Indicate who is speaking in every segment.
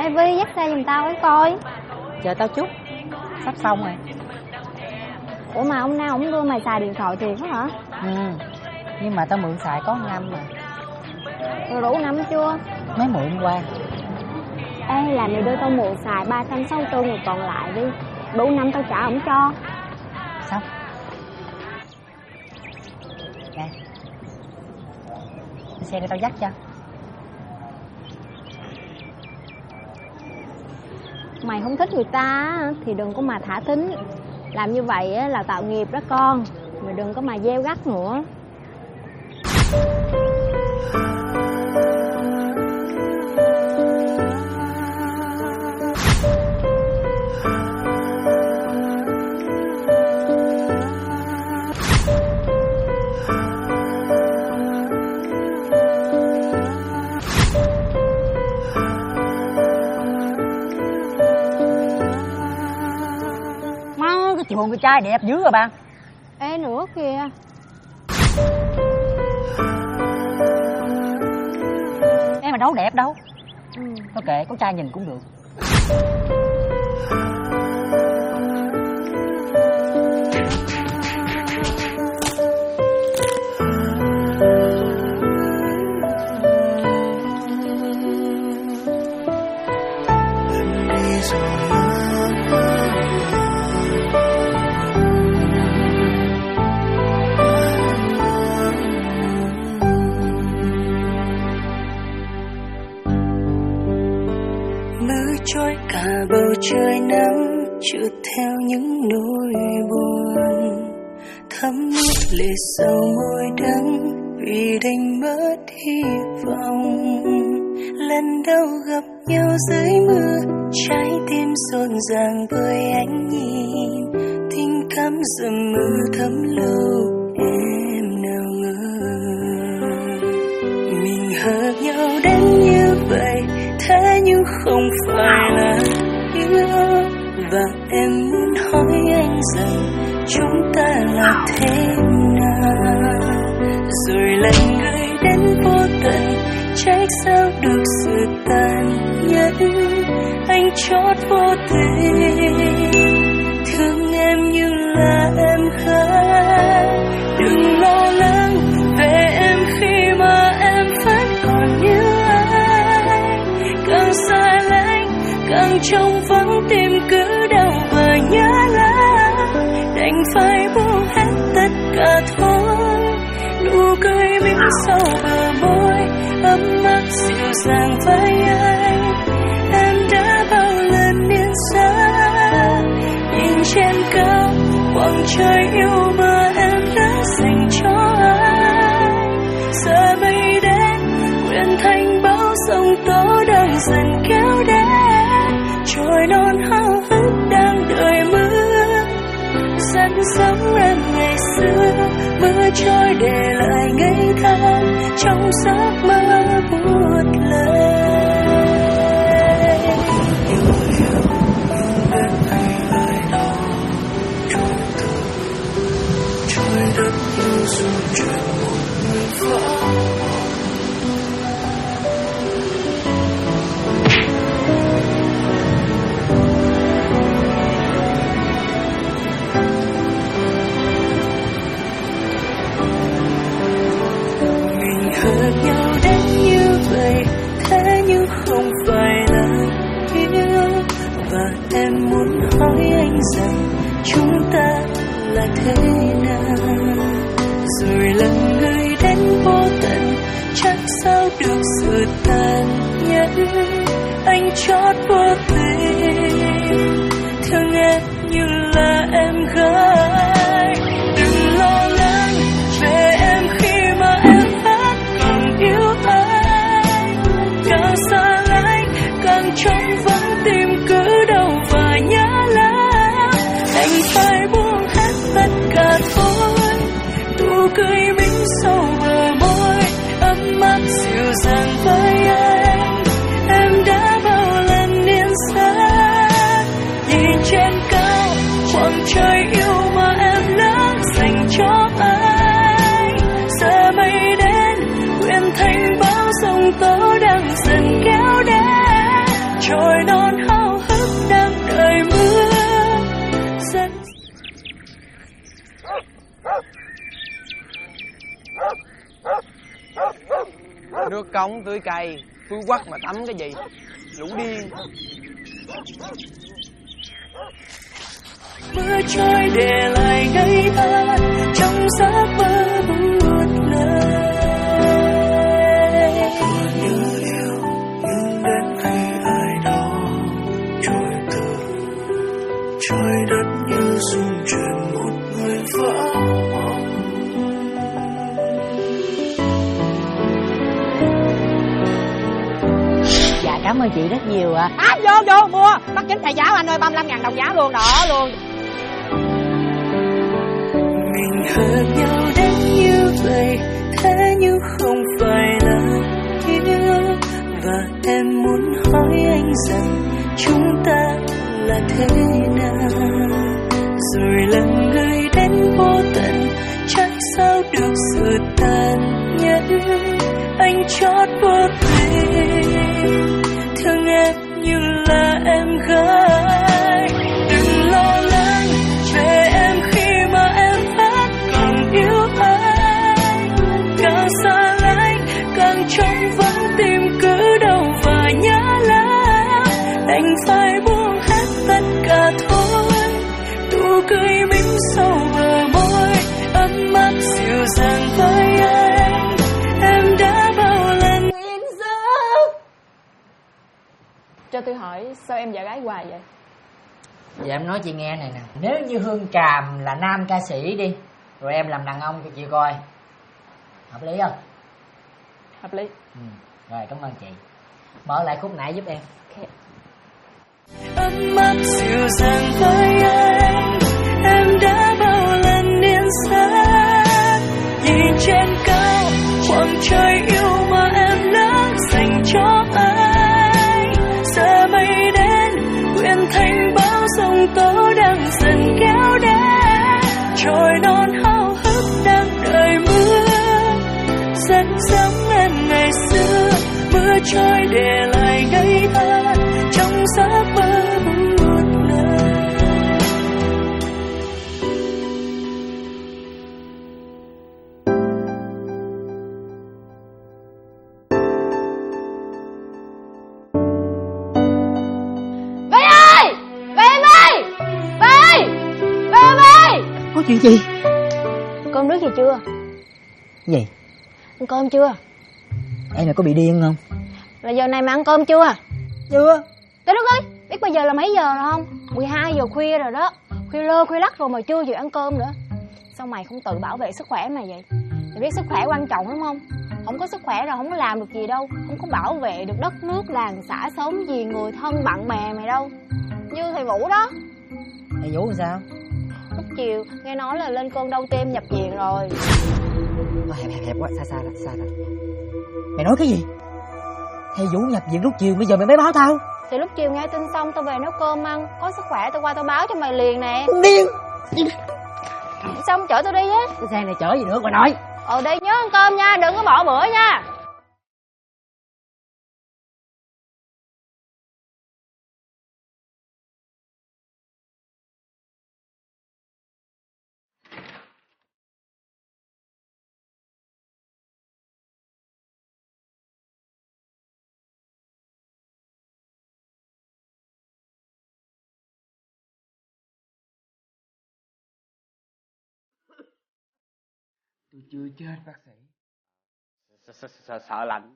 Speaker 1: Ê Vi, dắt xe giùm tao cái coi.
Speaker 2: Chờ tao chút, sắp xong rồi.
Speaker 1: Ủa mà ông nào ông đưa mày xài điện thoại thiệt hả?
Speaker 2: Nhưng mà tao mượn xài có 1 năm mà.
Speaker 1: Rồi đủ năm chưa?
Speaker 2: Mới mượn qua.
Speaker 1: Ê, là mày đưa tao mượn xài 364 ngày còn lại đi. Đủ năm tao trả ổng cho.
Speaker 2: Xong. Nè, xe để tao dắt cho.
Speaker 1: Mày không thích người ta thì đừng có mà thả thính. Làm như vậy là tạo nghiệp đó con. Mày đừng có mà gieo gắt nữa.
Speaker 2: Chị Hùng cái trai đẹp dữ rồi ba.
Speaker 1: Ê nữa kìa.
Speaker 2: Em mà đâu đẹp đâu. Thôi kệ, có trai nhìn cũng được.
Speaker 3: Trôi cả bầu trời nắng trượt theo những nỗi buồn, thấm ướt lệ sầu môi đắng vì đánh mất hy vọng. Lần đầu gặp nhau dưới mưa, trái tim rộn ràng với ánh nhìn, tình cảm dầm mưa thấm lâu em nào ngờ. Mình hợp nhau đến như vậy, thế nhưng không phải là yêu. Và em muốn hỏi anh rằng chúng ta là thế nào. Rồi lần người đến vô tận, trách sao được sự tàn nhẫn. Anh chót vô tình thương em như là em gái. Đừng lo lắng về em khi mà em vẫn còn yêu anh. Càng xa lánh càng trông vắng tim cứ đau và nhớ lắm. Đành phải buông hết tất cả thôi. Nụ cười mỉm sau bờ môi ấm áp dịu dàng với anh. Em đã bao lần niên xa nhìn trên cao khoảng trời yêu mà em đã dành cho anh. Giờ mây đến quyện thành bão sông tố đang dần kéo đến. Trôi non hao hức đang đợi mưa dẫn sống em ngày xưa. Mưa trôi để lại ngây thơ trong giấc mơ buốt lời. Yêu em hay lại đau trôi từ trôi đất yêu dù chuyện một người vỡ. Hợp nhau đến như vậy, thế nhưng không phải là yêu. Và em muốn hỏi anh rằng chúng ta là thế nào. Rồi lần người đến vô tận, chắc sao được sự tàn nhẫn. Anh chót vô tình thương em như là em gái. Đừng lo lắng về em khi mà em yêu anh. Càng xa lánh càng trong vắng tim cứ đau và nhớ lắm. Anh phải buông hết tất cả thôi. Nụ cười mỉm sau bờ môi ấm áp dịu dàng với anh. Em đã bao lần niên xa nhìn trên cao khoảng trời yêu mà em đã dành cho anh. Giờ mây thành bão sông tố đang dần kéo đến. Trôi
Speaker 4: Nước cống tưới cây, phú quắc mà tắm cái gì? Lũ điên.
Speaker 3: Mưa trôi để lại ngây thơ trong giấc mơ buốt lời. Như yêu nhưng đến khi ai đó trôi từ trời đất như rung chuyển một người vỡ mộng.
Speaker 2: Dạ cảm ơn chị rất nhiều ạ.
Speaker 5: Vô mua bắt chính thầy giáo anh ơi, 35.000 đồng giá luôn, đó luôn.
Speaker 3: Mình hẹn nhau đến như vậy, thế nhưng không phải là yêu. Và em muốn hỏi anh rằng chúng ta là thế nào. Rồi lần người đến vô tận, chắc sao được sự tàn nhẫn. Anh chót vô tình thương em như là em gái. Đừng lo lắng về em khi mà em vẫn còn yêu anh. Càng xa lánh càng trống vắng, tìm cứ đâu và nhớ lắm. Anh phải buông hết tất cả thôi. Nụ cười mím sâu bờ môi, ấm áp dịu dàng với anh. Em đã bao lần
Speaker 5: Nguyên giấc. Cho tôi hỏi sao em giả gái hoài vậy?
Speaker 2: Dạ em nói chị nghe này nè, nếu như Hương Tràm là nam ca sĩ đi, rồi em làm đàn ông cho chị coi, hợp lý không?
Speaker 5: Hợp lý.
Speaker 2: Rồi cảm ơn chị. Mở lại khúc nãy giúp em.
Speaker 3: ấm áp dịu dàng với anh. Em đã bao lần niên sát, nhìn trên cao khoảng trời yêu mà em đã dành cho anh. Giờ mây đến quyện thành bão giông tố đang dần kéo đến. Trôi non háo hức đang đợi mưa, rất giống em ngày xưa. Mưa trôi để lại ngây thơ trong giấc mơ buốt lời.
Speaker 5: Bé ơi! Bé em ơi! Bé ơi! Bé em ơi!
Speaker 2: Có chuyện gì?
Speaker 1: Cơm nước gì chưa?
Speaker 2: Gì?
Speaker 1: Ăn cơm chưa?
Speaker 2: Em là có bị điên không?
Speaker 1: Là giờ này mà ăn cơm chưa?
Speaker 2: Chưa.
Speaker 1: Trời đất ơi, biết bây giờ là mấy giờ rồi không? 12 giờ khuya rồi đó. Khuya lơ khuya lắc rồi mà chưa chịu ăn cơm nữa. Sao mày không tự bảo vệ sức khỏe mày vậy? Mày biết sức khỏe quan trọng lắm không? Không có sức khỏe rồi không có làm được gì đâu. Không có bảo vệ được đất nước, làng xã, xóm gì, người thân, bạn bè mày đâu. Như thầy Vũ đó.
Speaker 2: Thầy Vũ làm sao?
Speaker 1: Lúc chiều nghe nói là lên cơn đau tim nhập viện rồi.
Speaker 2: Hẹp quá, xa rồi. Mày nói cái gì? Thầy Vũ nhập viện lúc chiều, bây giờ mày mới báo tao?
Speaker 1: Thì lúc chiều nghe tin xong tao về nấu cơm ăn. Có sức khỏe tao qua tao báo cho mày liền nè.
Speaker 2: Điên.
Speaker 1: Xong chở tao đi á.
Speaker 2: Cái xe này chở gì nữa mà nói.
Speaker 1: Đi nhớ ăn cơm nha, đừng có bỏ bữa nha.
Speaker 4: Tôi chưa chết bác sĩ. Sợ lạnh.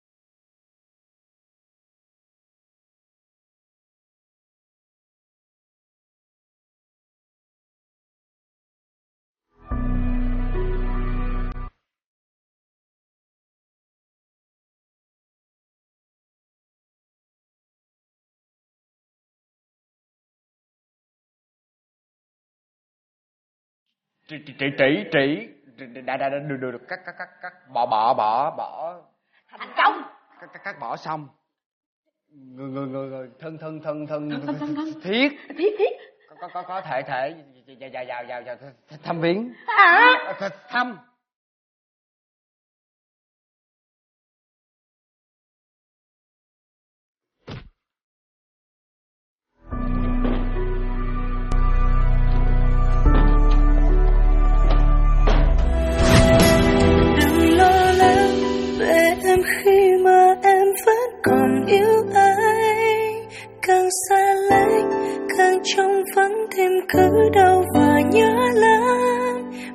Speaker 4: Trị đã được cắt bỏ
Speaker 5: Thành công.
Speaker 4: cắt bỏ xong. Người thân thiết có thể vào thăm viếng. Thăm.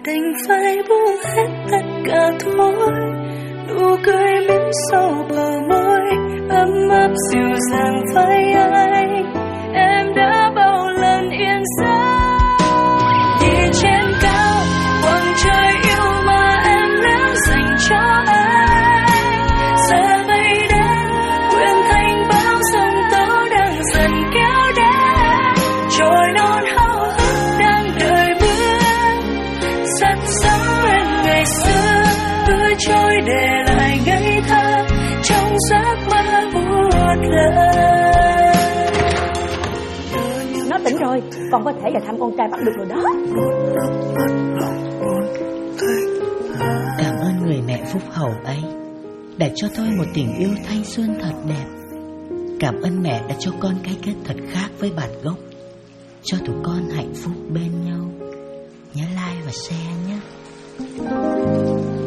Speaker 3: đành phải buông hết tất cả thôi. Nụ cười mím sau bờ môi, ấm áp dịu dàng vai anh, em đã bao lần yên giấc. Nhìn trên cao khoảng trời yêu mà em đã dành cho anh, giờ bay đến quyện thành bão giông tố đang dần kéo đến. Trôi non háo hức đang đợi bước, rất giống em ngày xưa, cứ trôi để lại ngây thơ trong giấc mơ buốt lờ.
Speaker 5: Nó tỉnh rồi, con có thể vào thăm con trai bắt được rồi đó.
Speaker 6: Cảm ơn người mẹ phúc hậu ấy đã cho tôi một tình yêu thanh xuân thật đẹp. Cảm ơn mẹ đã cho con cái kết thật khác với bản gốc, cho tụi con hạnh phúc bên nhau. Nhớ like và share nhé.